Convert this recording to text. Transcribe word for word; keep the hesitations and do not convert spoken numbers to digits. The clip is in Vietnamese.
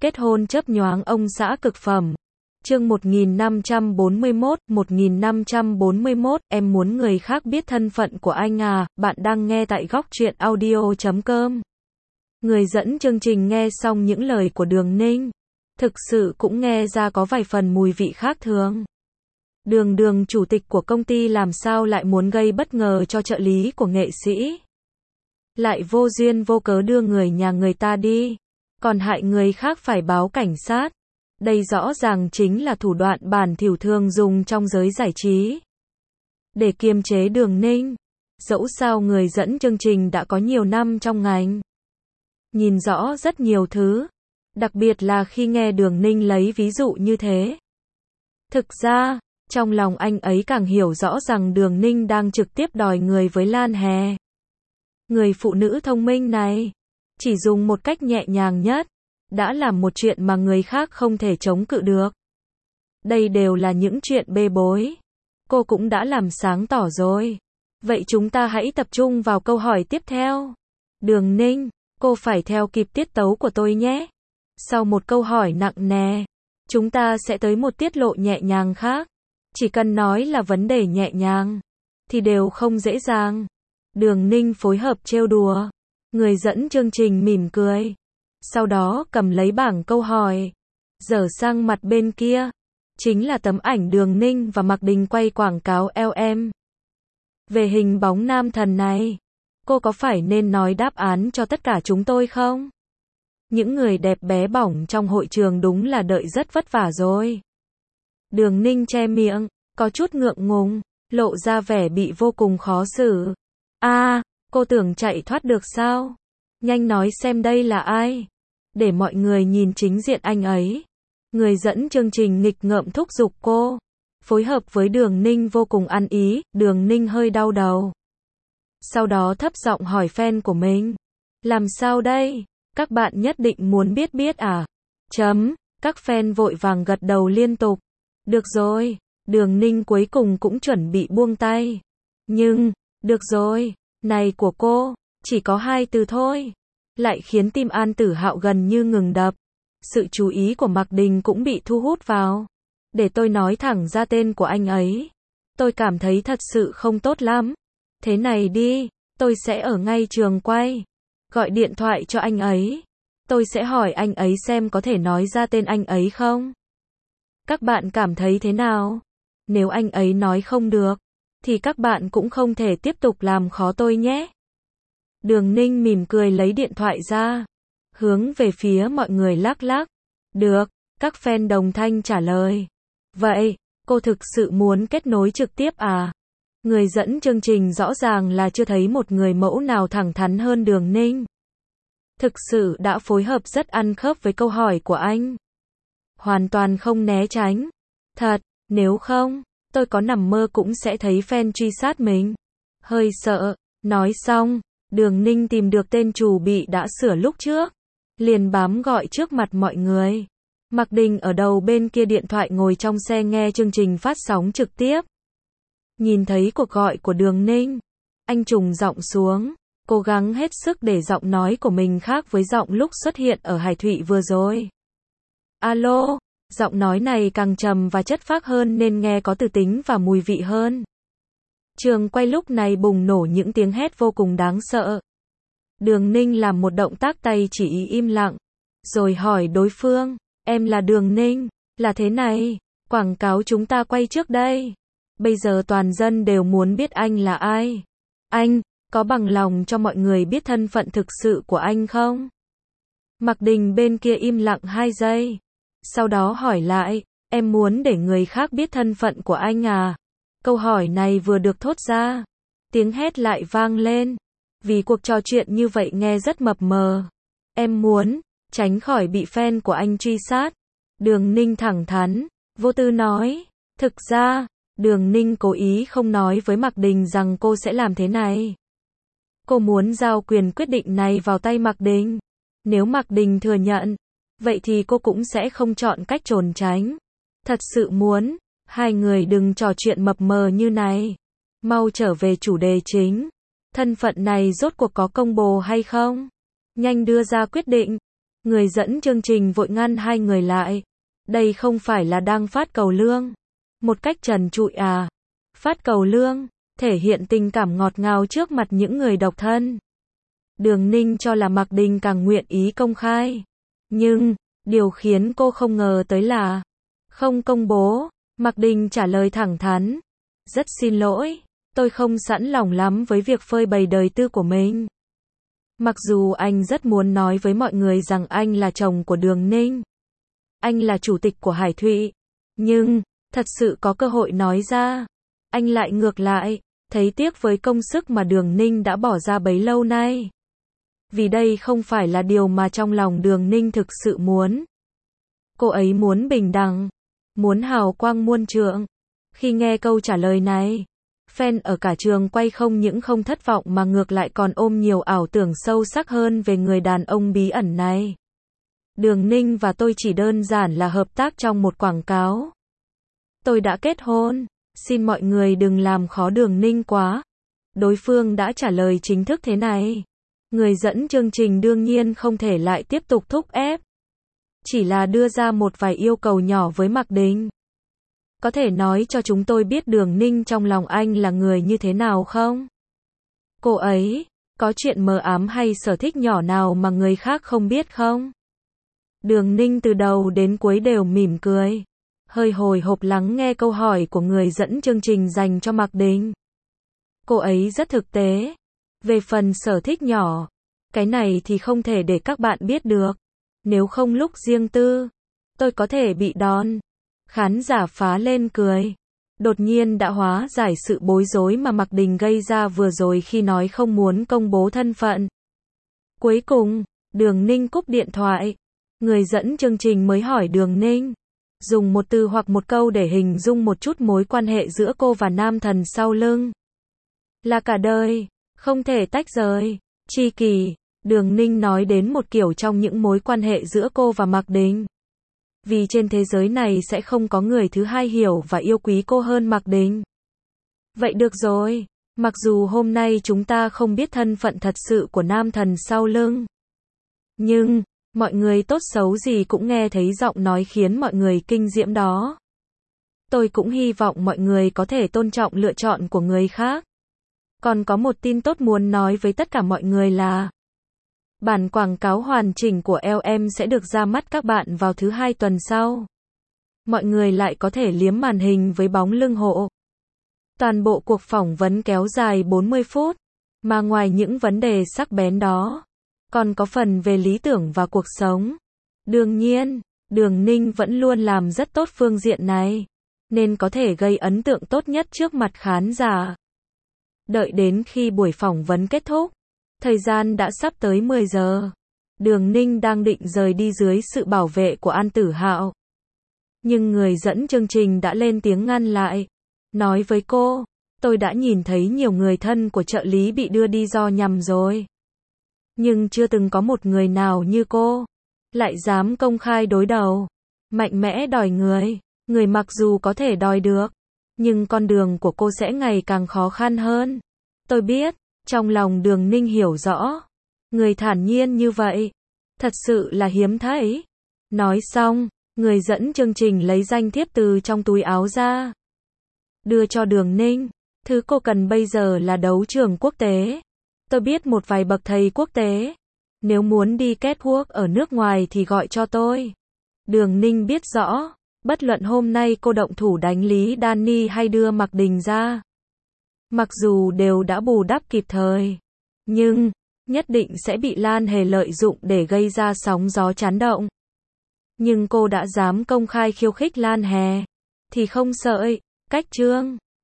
Kết hôn chớp nhoáng ông xã cực phẩm. Chương một nghìn năm trăm bốn mươi mốt, một nghìn năm trăm bốn mươi mốt, em muốn người khác biết thân phận của anh à, bạn đang nghe tại góc truyện audio chấm com. Người dẫn chương trình nghe xong những lời của Đường Ninh, thực sự cũng nghe ra có vài phần mùi vị khác thường. Đường Đường chủ tịch của công ty làm sao lại muốn gây bất ngờ cho trợ lý của nghệ sĩ. Lại vô duyên vô cớ đưa người nhà người ta đi, còn hại người khác phải báo cảnh sát. Đây rõ ràng chính là thủ đoạn bản thỉu thường dùng trong giới giải trí để kiềm chế Đường Ninh. Dẫu sao người dẫn chương trình đã có nhiều năm trong ngành, nhìn rõ rất nhiều thứ, đặc biệt là khi nghe Đường Ninh lấy ví dụ như thế. Thực ra, trong lòng anh ấy càng hiểu rõ rằng Đường Ninh đang trực tiếp đòi người với Lan Hè. Người phụ nữ thông minh này, chỉ dùng một cách nhẹ nhàng nhất, đã làm một chuyện mà người khác không thể chống cự được. Đây đều là những chuyện bê bối. Cô cũng đã làm sáng tỏ rồi. Vậy chúng ta hãy tập trung vào câu hỏi tiếp theo. Đường Ninh, cô phải theo kịp tiết tấu của tôi nhé. Sau một câu hỏi nặng nề, chúng ta sẽ tới một tiết lộ nhẹ nhàng khác. Chỉ cần nói là vấn đề nhẹ nhàng, thì đều không dễ dàng. Đường Ninh phối hợp trêu đùa. Người dẫn chương trình mỉm cười. Sau đó cầm lấy bảng câu hỏi, dở sang mặt bên kia. Chính là tấm ảnh Đường Ninh và Mạc Đình quay quảng cáo lờ em. Về hình bóng nam thần này, cô có phải nên nói đáp án cho tất cả chúng tôi không? Những người đẹp bé bỏng trong hội trường đúng là đợi rất vất vả rồi. Đường Ninh che miệng, có chút ngượng ngùng, lộ ra vẻ bị vô cùng khó xử. A, à, cô tưởng chạy thoát được sao? Nhanh nói xem đây là ai, để mọi người nhìn chính diện anh ấy. Người dẫn chương trình nghịch ngợm thúc giục cô. Phối hợp với Đường Ninh vô cùng ăn ý, Đường Ninh hơi đau đầu. Sau đó thấp giọng hỏi fan của mình. Làm sao đây? Các bạn nhất định muốn biết biết à? Chấm, các fan vội vàng gật đầu liên tục. Được rồi, Đường Ninh cuối cùng cũng chuẩn bị buông tay. Nhưng, được rồi, này của cô, chỉ có hai từ thôi. Lại khiến tim An Tử Hạo gần như ngừng đập. Sự chú ý của Mạc Đình cũng bị thu hút vào. Để tôi nói thẳng ra tên của anh ấy. Tôi cảm thấy thật sự không tốt lắm. Thế này đi, tôi sẽ ở ngay trường quay, gọi điện thoại cho anh ấy. Tôi sẽ hỏi anh ấy xem có thể nói ra tên anh ấy không. Các bạn cảm thấy thế nào? Nếu anh ấy nói không được, thì các bạn cũng không thể tiếp tục làm khó tôi nhé. Đường Ninh mỉm cười lấy điện thoại ra, hướng về phía mọi người lắc lắc. Được, các fan đồng thanh trả lời. Vậy, cô thực sự muốn kết nối trực tiếp à? Người dẫn chương trình rõ ràng là chưa thấy một người mẫu nào thẳng thắn hơn Đường Ninh. Thực sự đã phối hợp rất ăn khớp với câu hỏi của anh. Hoàn toàn không né tránh. Thật, nếu không, tôi có nằm mơ cũng sẽ thấy fan truy sát mình. Hơi sợ. Nói xong, Đường Ninh tìm được tên chủ bị đã sửa lúc trước, liền bám gọi trước mặt mọi người. Mạc Đình ở đầu bên kia điện thoại ngồi trong xe nghe chương trình phát sóng trực tiếp. Nhìn thấy cuộc gọi của Đường Ninh, anh trùng giọng xuống, cố gắng hết sức để giọng nói của mình khác với giọng lúc xuất hiện ở Hải Thụy vừa rồi. Alo, giọng nói này càng trầm và chất phác hơn nên nghe có từ tính và mùi vị hơn. Trường quay lúc này bùng nổ những tiếng hét vô cùng đáng sợ. Đường Ninh làm một động tác tay chỉ ý im lặng, rồi hỏi đối phương, em là Đường Ninh, là thế này, quảng cáo chúng ta quay trước đây. Bây giờ toàn dân đều muốn biết anh là ai. Anh, có bằng lòng cho mọi người biết thân phận thực sự của anh không? Mạc Đình bên kia im lặng hai giây. Sau đó hỏi lại, em muốn để người khác biết thân phận của anh à? Câu hỏi này vừa được thốt ra, tiếng hét lại vang lên. Vì cuộc trò chuyện như vậy nghe rất mập mờ. Em muốn tránh khỏi bị fan của anh truy sát. Đường Ninh thẳng thắn, vô tư nói. Thực ra, Đường Ninh cố ý không nói với Mạc Đình rằng cô sẽ làm thế này. Cô muốn giao quyền quyết định này vào tay Mạc Đình. Nếu Mạc Đình thừa nhận, vậy thì cô cũng sẽ không chọn cách trốn tránh. Thật sự muốn, hai người đừng trò chuyện mập mờ như này. Mau trở về chủ đề chính. Thân phận này rốt cuộc có công bố hay không? Nhanh đưa ra quyết định. Người dẫn chương trình vội ngăn hai người lại. Đây không phải là đang phát cầu lương. Một cách trần trụi à? Phát cầu lương, thể hiện tình cảm ngọt ngào trước mặt những người độc thân. Đường Ninh cho là Mạc Đình càng nguyện ý công khai. Nhưng, điều khiến cô không ngờ tới là không công bố. Mạc Đình trả lời thẳng thắn. Rất xin lỗi, tôi không sẵn lòng lắm với việc phơi bày đời tư của mình. Mặc dù anh rất muốn nói với mọi người rằng anh là chồng của Đường Ninh. Anh là chủ tịch của Hải Thụy. Nhưng, thật sự có cơ hội nói ra. Anh lại ngược lại, thấy tiếc với công sức mà Đường Ninh đã bỏ ra bấy lâu nay. Vì đây không phải là điều mà trong lòng Đường Ninh thực sự muốn. Cô ấy muốn bình đẳng, muốn hào quang muôn trượng. Khi nghe câu trả lời này, fan ở cả trường quay không những không thất vọng mà ngược lại còn ôm nhiều ảo tưởng sâu sắc hơn về người đàn ông bí ẩn này. Đường Ninh và tôi chỉ đơn giản là hợp tác trong một quảng cáo. Tôi đã kết hôn, xin mọi người đừng làm khó Đường Ninh quá. Đối phương đã trả lời chính thức thế này. Người dẫn chương trình đương nhiên không thể lại tiếp tục thúc ép. Chỉ là đưa ra một vài yêu cầu nhỏ với Mạc Đình. Có thể nói cho chúng tôi biết Đường Ninh trong lòng anh là người như thế nào không? Cô ấy, có chuyện mờ ám hay sở thích nhỏ nào mà người khác không biết không? Đường Ninh từ đầu đến cuối đều mỉm cười. Hơi hồi hộp lắng nghe câu hỏi của người dẫn chương trình dành cho Mạc Đình. Cô ấy rất thực tế. Về phần sở thích nhỏ, cái này thì không thể để các bạn biết được. Nếu không lúc riêng tư, tôi có thể bị đòn. Khán giả phá lên cười. Đột nhiên đã hóa giải sự bối rối mà Mạc Đình gây ra vừa rồi khi nói không muốn công bố thân phận. Cuối cùng, Đường Ninh cúp điện thoại. Người dẫn chương trình mới hỏi Đường Ninh. Dùng một từ hoặc một câu để hình dung một chút mối quan hệ giữa cô và nam thần sau lưng. Là cả đời, không thể tách rời, tri kỷ. Đường Ninh nói đến một kiểu trong những mối quan hệ giữa cô và Mạc Đình. Vì trên thế giới này sẽ không có người thứ hai hiểu và yêu quý cô hơn Mạc Đình. Vậy được rồi, mặc dù hôm nay chúng ta không biết thân phận thật sự của nam thần sau lưng. Nhưng, mọi người tốt xấu gì cũng nghe thấy giọng nói khiến mọi người kinh diễm đó. Tôi cũng hy vọng mọi người có thể tôn trọng lựa chọn của người khác. Còn có một tin tốt muốn nói với tất cả mọi người là bản quảng cáo hoàn chỉnh của lờ em sẽ được ra mắt các bạn vào thứ hai tuần sau. Mọi người lại có thể liếm màn hình với bóng lưng hộ. Toàn bộ cuộc phỏng vấn kéo dài bốn mươi phút, mà ngoài những vấn đề sắc bén đó, còn có phần về lý tưởng và cuộc sống. Đương nhiên, Đường Ninh vẫn luôn làm rất tốt phương diện này, nên có thể gây ấn tượng tốt nhất trước mặt khán giả. Đợi đến khi buổi phỏng vấn kết thúc, thời gian đã sắp tới mười giờ. Đường Ninh đang định rời đi dưới sự bảo vệ của An Tử Hạo. Nhưng người dẫn chương trình đã lên tiếng ngăn lại. Nói với cô, tôi đã nhìn thấy nhiều người thân của trợ lý bị đưa đi do nhầm rồi. Nhưng chưa từng có một người nào như cô, lại dám công khai đối đầu, mạnh mẽ đòi người. Người mặc dù có thể đòi được, nhưng con đường của cô sẽ ngày càng khó khăn hơn. Tôi biết, trong lòng Đường Ninh hiểu rõ. Người thản nhiên như vậy, thật sự là hiếm thấy. Nói xong, người dẫn chương trình lấy danh thiếp từ trong túi áo ra. Đưa cho Đường Ninh. Thứ cô cần bây giờ là đấu trường quốc tế. Tôi biết một vài bậc thầy quốc tế. Nếu muốn đi catwalk ở nước ngoài thì gọi cho tôi. Đường Ninh biết rõ, bất luận hôm nay cô động thủ đánh Lý Danny hay đưa Mạc Đình ra. Mặc dù đều đã bù đắp kịp thời, nhưng nhất định sẽ bị Lan Hề lợi dụng để gây ra sóng gió chấn động. Nhưng cô đã dám công khai khiêu khích Lan Hề, thì không sợ cách chương.